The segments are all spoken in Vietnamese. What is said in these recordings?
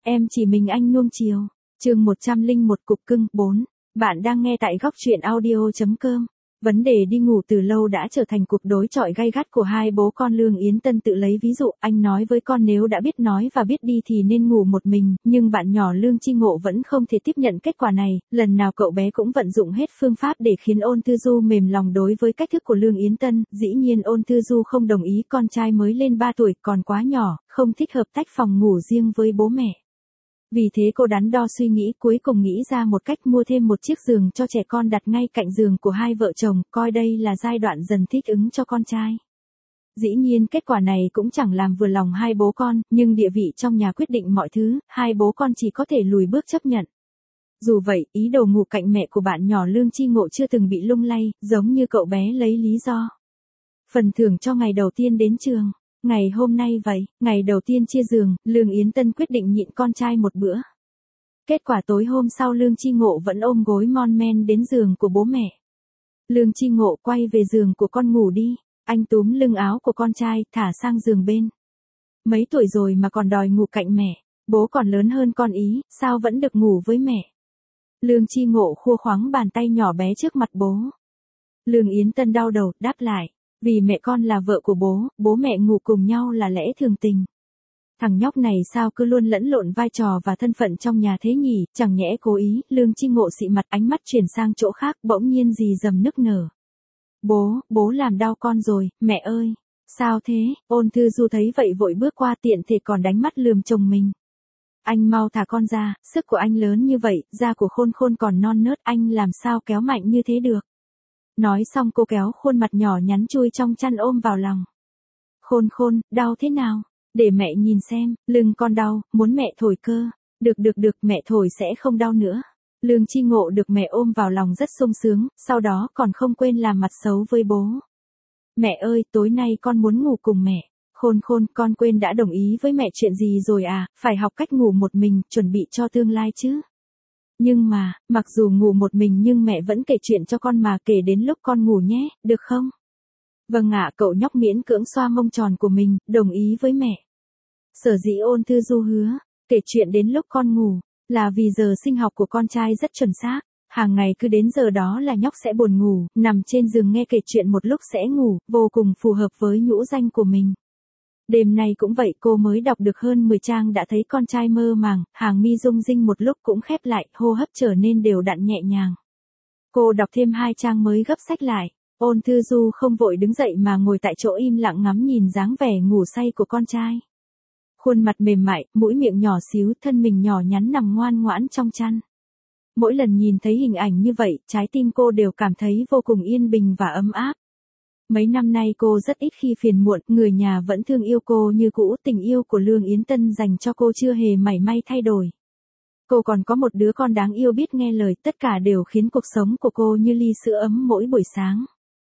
Em chỉ mình anh nuông chiều. Chương 101 Cục cưng 4. Bạn đang nghe tại góc truyện audio.com. Vấn đề đi ngủ từ lâu đã trở thành cuộc đối chọi gay gắt của hai bố con. Lương Yến Tân tự lấy ví dụ, anh nói với con nếu đã biết nói và biết đi thì nên ngủ một mình, nhưng bạn nhỏ Lương Chi Ngộ vẫn không thể tiếp nhận kết quả này, lần nào cậu bé cũng vận dụng hết phương pháp để khiến Ôn Thư Du mềm lòng đối với cách thức của Lương Yến Tân. Dĩ nhiên Ôn Thư Du không đồng ý, con trai mới lên 3 tuổi, còn quá nhỏ, không thích hợp tách phòng ngủ riêng với bố mẹ. Vì thế cô đắn đo suy nghĩ, cuối cùng nghĩ ra một cách mua thêm một chiếc giường cho trẻ con đặt ngay cạnh giường của hai vợ chồng, coi đây là giai đoạn dần thích ứng cho con trai. Dĩ nhiên kết quả này cũng chẳng làm vừa lòng hai bố con, nhưng địa vị trong nhà quyết định mọi thứ, hai bố con chỉ có thể lùi bước chấp nhận. Dù vậy, ý đồ ngủ cạnh mẹ của bạn nhỏ Lương Chi Ngộ chưa từng bị lung lay, giống như cậu bé lấy lý do phần thưởng cho ngày đầu tiên đến trường. Ngày hôm nay vậy, ngày đầu tiên chia giường, Lương Yến Tân quyết định nhịn con trai một bữa. Kết quả tối hôm sau Lương Chi Ngộ vẫn ôm gối mon men đến giường của bố mẹ. Lương Chi Ngộ quay về giường của con ngủ đi, anh túm lưng áo của con trai, thả sang giường bên. Mấy tuổi rồi mà còn đòi ngủ cạnh mẹ, bố còn lớn hơn con ý, sao vẫn được ngủ với mẹ. Lương Chi Ngộ khua khoắng bàn tay nhỏ bé trước mặt bố. Lương Yến Tân đau đầu, đáp lại. Vì mẹ con là vợ của bố mẹ ngủ cùng nhau là lẽ thường tình. Thằng nhóc này sao cứ luôn lẫn lộn vai trò và thân phận trong nhà thế nhỉ, chẳng nhẽ cố ý. Lương Chi Ngộ xị mặt, ánh mắt chuyển sang chỗ khác, bỗng nhiên rì rầm nức nở. Bố làm đau con rồi, mẹ ơi. Sao thế? Ôn Thư Du thấy vậy vội bước qua, tiện thể còn đánh mắt lườm chồng mình. Anh mau thả con ra, sức của anh lớn như vậy, da của Khôn Khôn còn non nớt, anh làm sao kéo mạnh như thế được. Nói xong cô kéo khuôn mặt nhỏ nhắn chui trong chăn ôm vào lòng. Khôn Khôn, đau thế nào? Để mẹ nhìn xem, lưng con đau, muốn mẹ thổi cơ. Được, mẹ thổi sẽ không đau nữa. Lương Chi Ngộ được mẹ ôm vào lòng rất sung sướng, sau đó còn không quên làm mặt xấu với bố. Mẹ ơi, tối nay con muốn ngủ cùng mẹ. Khôn Khôn, con quên đã đồng ý với mẹ chuyện gì rồi à, phải học cách ngủ một mình, chuẩn bị cho tương lai chứ. Nhưng mà, mặc dù ngủ một mình nhưng mẹ vẫn kể chuyện cho con mà, kể đến lúc con ngủ nhé, được không? Vâng ạ, cậu nhóc miễn cưỡng xoa mông tròn của mình, đồng ý với mẹ. Sở dĩ Ôn Thư Du hứa, kể chuyện đến lúc con ngủ, là vì giờ sinh học của con trai rất chuẩn xác. Hàng ngày cứ đến giờ đó là nhóc sẽ buồn ngủ, nằm trên giường nghe kể chuyện một lúc sẽ ngủ, vô cùng phù hợp với nhũ danh của mình. Đêm nay cũng vậy, cô mới đọc được hơn 10 trang đã thấy con trai mơ màng, hàng mi rung rinh một lúc cũng khép lại, hô hấp trở nên đều đặn nhẹ nhàng. Cô đọc thêm 2 trang mới gấp sách lại. Ôn Thư Du không vội đứng dậy mà ngồi tại chỗ im lặng ngắm nhìn dáng vẻ ngủ say của con trai. Khuôn mặt mềm mại, mũi miệng nhỏ xíu, thân mình nhỏ nhắn nằm ngoan ngoãn trong chăn. Mỗi lần nhìn thấy hình ảnh như vậy, trái tim cô đều cảm thấy vô cùng yên bình và ấm áp. Mấy năm nay cô rất ít khi phiền muộn, người nhà vẫn thương yêu cô như cũ, tình yêu của Lương Yến Tân dành cho cô chưa hề mảy may thay đổi. Cô còn có một đứa con đáng yêu biết nghe lời, tất cả đều khiến cuộc sống của cô như ly sữa ấm mỗi buổi sáng.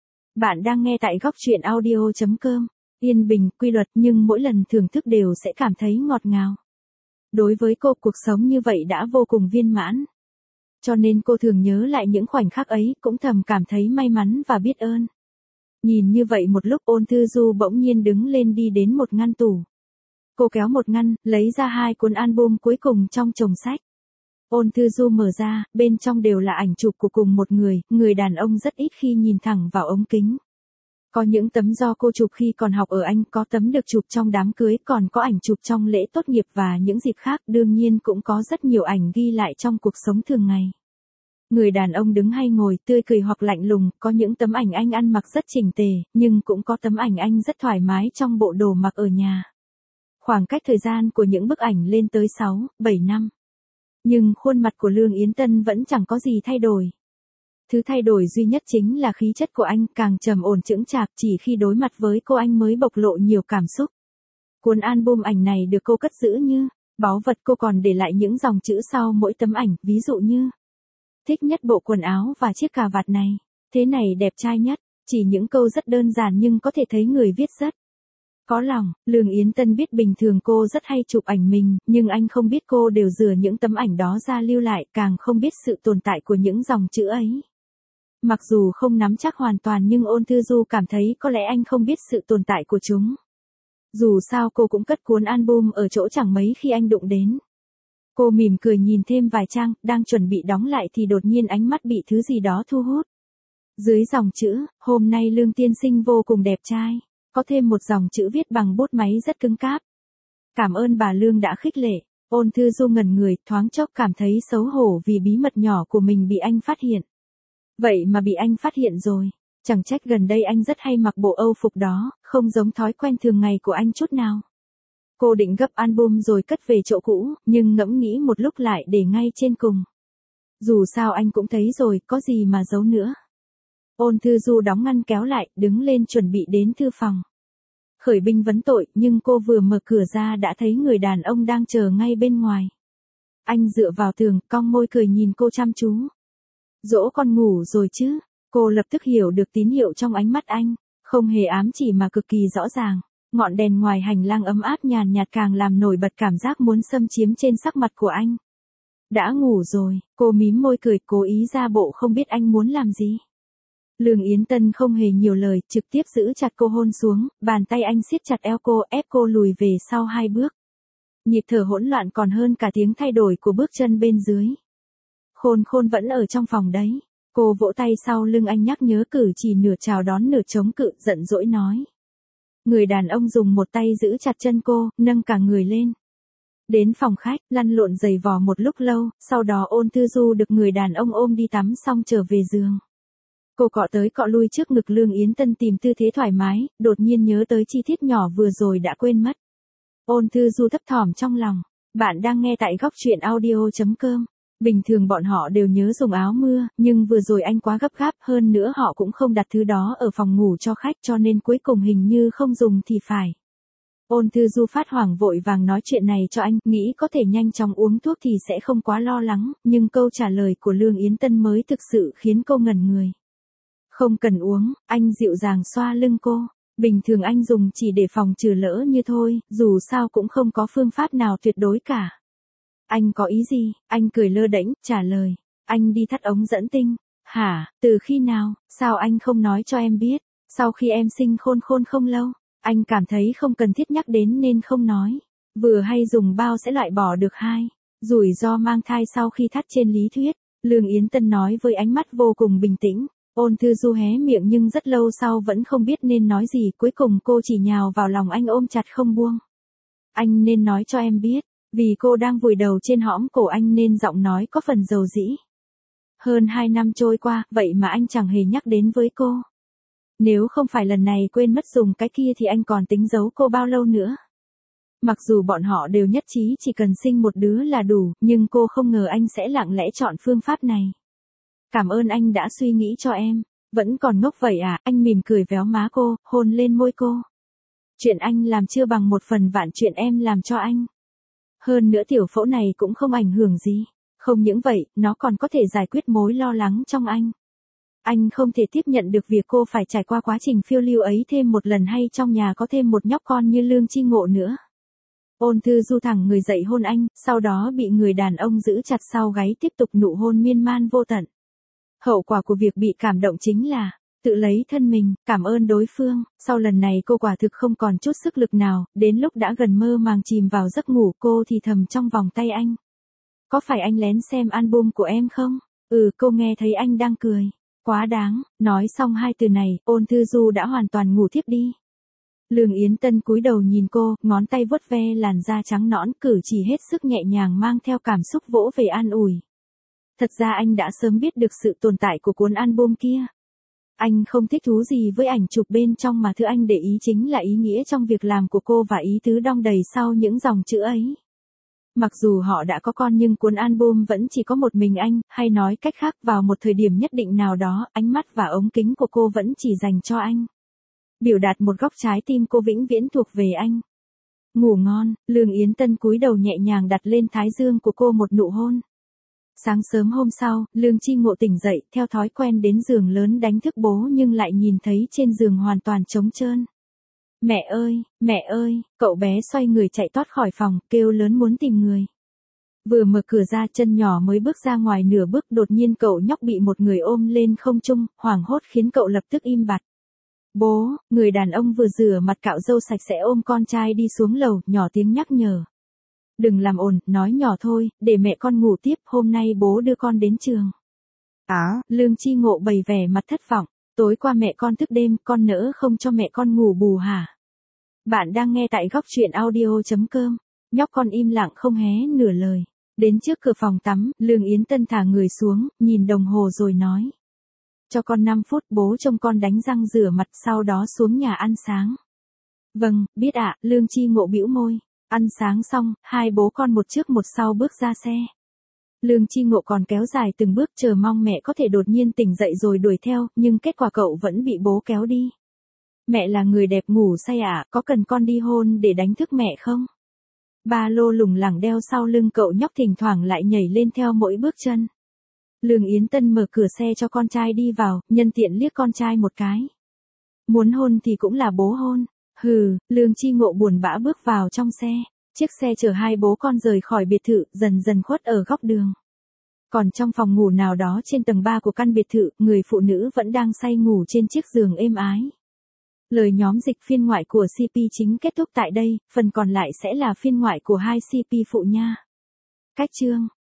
Bạn đang nghe tại góc truyện audio.com. Yên bình, quy luật nhưng mỗi lần thưởng thức đều sẽ cảm thấy ngọt ngào. Đối với cô, cuộc sống như vậy đã vô cùng viên mãn. Cho nên cô thường nhớ lại những khoảnh khắc ấy, cũng thầm cảm thấy may mắn và biết ơn. Nhìn như vậy một lúc Ôn Thư Du bỗng nhiên đứng lên đi đến một ngăn tủ. Cô kéo một ngăn, lấy ra 2 cuốn album cuối cùng trong chồng sách. Ôn Thư Du mở ra, bên trong đều là ảnh chụp của cùng một người đàn ông rất ít khi nhìn thẳng vào ống kính. Có những tấm do cô chụp khi còn học ở Anh, có tấm được chụp trong đám cưới, còn có ảnh chụp trong lễ tốt nghiệp và những dịp khác, đương nhiên cũng có rất nhiều ảnh ghi lại trong cuộc sống thường ngày. Người đàn ông đứng hay ngồi, tươi cười hoặc lạnh lùng, có những tấm ảnh anh ăn mặc rất chỉnh tề, nhưng cũng có tấm ảnh anh rất thoải mái trong bộ đồ mặc ở nhà. Khoảng cách thời gian của những bức ảnh lên tới 6, 7 năm. Nhưng khuôn mặt của Lương Yến Tân vẫn chẳng có gì thay đổi. Thứ thay đổi duy nhất chính là khí chất của anh, càng trầm ổn chững chạc, chỉ khi đối mặt với cô anh mới bộc lộ nhiều cảm xúc. Cuốn album ảnh này được cô cất giữ như báu vật, cô còn để lại những dòng chữ sau mỗi tấm ảnh, ví dụ như: thích nhất bộ quần áo và chiếc cà vạt này, thế này đẹp trai nhất, chỉ những câu rất đơn giản nhưng có thể thấy người viết rất có lòng. Lương Yến Tân biết bình thường cô rất hay chụp ảnh mình, nhưng anh không biết cô đều rửa những tấm ảnh đó ra lưu lại, càng không biết sự tồn tại của những dòng chữ ấy. Mặc dù không nắm chắc hoàn toàn nhưng Ôn Thư Du cảm thấy có lẽ anh không biết sự tồn tại của chúng. Dù sao cô cũng cất cuốn album ở chỗ chẳng mấy khi anh đụng đến. Cô mỉm cười nhìn thêm vài trang, đang chuẩn bị đóng lại thì đột nhiên ánh mắt bị thứ gì đó thu hút. Dưới dòng chữ, hôm nay Lương tiên sinh vô cùng đẹp trai, có thêm một dòng chữ viết bằng bút máy rất cứng cáp. Cảm ơn bà Lương đã khích lệ. Ôn Thư Du ngẩn người, thoáng chốc cảm thấy xấu hổ vì bí mật nhỏ của mình bị anh phát hiện. Vậy mà bị anh phát hiện rồi. Chẳng trách gần đây anh rất hay mặc bộ Âu phục đó, không giống thói quen thường ngày của anh chút nào. Cô định gấp album rồi cất về chỗ cũ, nhưng ngẫm nghĩ một lúc lại để ngay trên cùng. Dù sao anh cũng thấy rồi, có gì mà giấu nữa. Ôn Thư Du đóng ngăn kéo lại, đứng lên chuẩn bị đến thư phòng. Khởi binh vấn tội, nhưng cô vừa mở cửa ra đã thấy người đàn ông đang chờ ngay bên ngoài. Anh dựa vào tường, cong môi cười nhìn cô chăm chú. Dỗ con ngủ rồi chứ? Cô lập tức hiểu được tín hiệu trong ánh mắt anh, không hề ám chỉ mà cực kỳ rõ ràng. Ngọn đèn ngoài hành lang ấm áp nhàn nhạt càng làm nổi bật cảm giác muốn xâm chiếm trên sắc mặt của anh. Đã ngủ rồi, cô mím môi cười, cố ý ra bộ không biết anh muốn làm gì. Lương Yến Tân không hề nhiều lời, trực tiếp giữ chặt cô hôn xuống, bàn tay anh siết chặt eo cô, ép cô lùi về sau 2 bước. Nhịp thở hỗn loạn còn hơn cả tiếng thay đổi của bước chân bên dưới. Khôn Khôn vẫn ở trong phòng đấy. Cô vỗ tay sau lưng anh nhắc nhớ cử chỉ nửa chào đón nửa chống cự, giận dỗi nói. Người đàn ông dùng một tay giữ chặt chân cô, nâng cả người lên. Đến phòng khách, lăn lộn giày vò một lúc lâu, sau đó Ôn Thư Du được người đàn ông ôm đi tắm xong trở về giường. Cô cọ tới cọ lui trước ngực Lương Yến Tân tìm tư thế thoải mái, đột nhiên nhớ tới chi tiết nhỏ vừa rồi đã quên mất. Ôn Thư Du thấp thỏm trong lòng. Bạn đang nghe tại góc truyện audio.com. Bình thường bọn họ đều nhớ dùng áo mưa, nhưng vừa rồi anh quá gấp gáp, hơn nữa họ cũng không đặt thứ đó ở phòng ngủ cho khách cho nên cuối cùng hình như không dùng thì phải. Ôn Thư Du phát hoảng vội vàng nói chuyện này cho anh, nghĩ có thể nhanh chóng uống thuốc thì sẽ không quá lo lắng, nhưng câu trả lời của Lương Yến Tân mới thực sự khiến cô ngẩn người. Không cần uống, anh dịu dàng xoa lưng cô. Bình thường anh dùng chỉ để phòng trừ lỡ như thôi, dù sao cũng không có phương pháp nào tuyệt đối cả. Anh có ý gì? Anh cười lơ đễnh, trả lời. Anh đi thắt ống dẫn tinh. Hả, từ khi nào? Sao anh không nói cho em biết? Sau khi em sinh Khôn Khôn không lâu, anh cảm thấy không cần thiết nhắc đến nên không nói. Vừa hay dùng bao sẽ loại bỏ được rủi ro mang thai sau khi thắt trên lý thuyết. Lương Yến Tân nói với ánh mắt vô cùng bình tĩnh. Ôn Thư Du hé miệng nhưng rất lâu sau vẫn không biết nên nói gì, cuối cùng cô chỉ nhào vào lòng anh ôm chặt không buông. Anh nên nói cho em biết, vì cô đang vùi đầu trên hõm cổ anh nên giọng nói có phần dầu dĩ. Hơn 2 năm trôi qua, vậy mà anh chẳng hề nhắc đến với cô. Nếu không phải lần này quên mất dùng cái kia thì anh còn tính giấu cô bao lâu nữa. Mặc dù bọn họ đều nhất trí chỉ cần sinh một đứa là đủ, nhưng cô không ngờ anh sẽ lặng lẽ chọn phương pháp này. Cảm ơn anh đã suy nghĩ cho em. Vẫn còn ngốc vậy à? Anh mỉm cười véo má cô, hôn lên môi cô. Chuyện anh làm chưa bằng 1/1000 chuyện em làm cho anh. Hơn nữa tiểu phẫu này cũng không ảnh hưởng gì. Không những vậy, nó còn có thể giải quyết mối lo lắng trong anh. Anh không thể tiếp nhận được việc cô phải trải qua quá trình phiêu lưu ấy thêm một lần hay trong nhà có thêm một nhóc con như Lương Chi Ngộ nữa. Ôn Thư Du thẳng người dậy hôn anh, sau đó bị người đàn ông giữ chặt sau gáy tiếp tục nụ hôn miên man vô tận. Hậu quả của việc bị cảm động chính là tự lấy thân mình, cảm ơn đối phương. Sau lần này cô quả thực không còn chút sức lực nào, đến lúc đã gần mơ màng chìm vào giấc ngủ cô thì thầm trong vòng tay anh. Có phải anh lén xem album của em không? Cô nghe thấy anh đang cười. Quá đáng, nói xong 2 từ này, Ôn Thư Du đã hoàn toàn ngủ thiếp đi. Lương Yến Tân cúi đầu nhìn cô, ngón tay vuốt ve làn da trắng nõn, cử chỉ hết sức nhẹ nhàng mang theo cảm xúc vỗ về an ủi. Thật ra anh đã sớm biết được sự tồn tại của cuốn album kia. Anh không thích thú gì với ảnh chụp bên trong mà thứ anh để ý chính là ý nghĩa trong việc làm của cô và ý tứ đong đầy sau những dòng chữ ấy. Mặc dù họ đã có con nhưng cuốn album vẫn chỉ có một mình anh, hay nói cách khác vào một thời điểm nhất định nào đó, ánh mắt và ống kính của cô vẫn chỉ dành cho anh. Biểu đạt một góc trái tim cô vĩnh viễn thuộc về anh. Ngủ ngon, Lương Yến Tân cúi đầu nhẹ nhàng đặt lên thái dương của cô một nụ hôn. Sáng sớm hôm sau, Lương Chi Ngộ tỉnh dậy, theo thói quen đến giường lớn đánh thức bố nhưng lại nhìn thấy trên giường hoàn toàn trống trơn. Mẹ ơi, cậu bé xoay người chạy tót khỏi phòng, kêu lớn muốn tìm người. Vừa mở cửa ra chân nhỏ mới bước ra ngoài nửa bước đột nhiên cậu nhóc bị một người ôm lên không trung, hoảng hốt khiến cậu lập tức im bặt. Bố, người đàn ông vừa rửa mặt cạo râu sạch sẽ ôm con trai đi xuống lầu, nhỏ tiếng nhắc nhở. Đừng làm ồn, nói nhỏ thôi, để mẹ con ngủ tiếp, hôm nay bố đưa con đến trường. Lương Chi Ngộ bày vẻ mặt thất vọng, tối qua mẹ con thức đêm, con nỡ không cho mẹ con ngủ bù hả? Bạn đang nghe tại góc truyện audio.com. Nhóc con im lặng không hé nửa lời. Đến trước cửa phòng tắm, Lương Yến Tân thả người xuống, nhìn đồng hồ rồi nói. Cho con 5 phút, bố trông con đánh răng rửa mặt, sau đó xuống nhà ăn sáng. Vâng, biết ạ. Lương Chi Ngộ bĩu môi. Ăn sáng xong, hai bố con một trước một sau bước ra xe. Lương Chi Ngộ còn kéo dài từng bước chờ mong mẹ có thể đột nhiên tỉnh dậy rồi đuổi theo, nhưng kết quả cậu vẫn bị bố kéo đi. Mẹ là người đẹp ngủ say à, có cần con đi hôn để đánh thức mẹ không? Ba lô lủng lẳng đeo sau lưng cậu nhóc thỉnh thoảng lại nhảy lên theo mỗi bước chân. Lương Yến Tân mở cửa xe cho con trai đi vào, nhân tiện liếc con trai một cái. Muốn hôn thì cũng là bố hôn. Hừ, Lương Chi Ngộ buồn bã bước vào trong xe. Chiếc xe chở hai bố con rời khỏi biệt thự, dần dần khuất ở góc đường. Còn trong phòng ngủ nào đó trên tầng 3 của căn biệt thự, người phụ nữ vẫn đang say ngủ trên chiếc giường êm ái. Lời nhóm dịch phiên ngoại của CP chính kết thúc tại đây, phần còn lại sẽ là phiên ngoại của hai CP phụ nha. Cách chương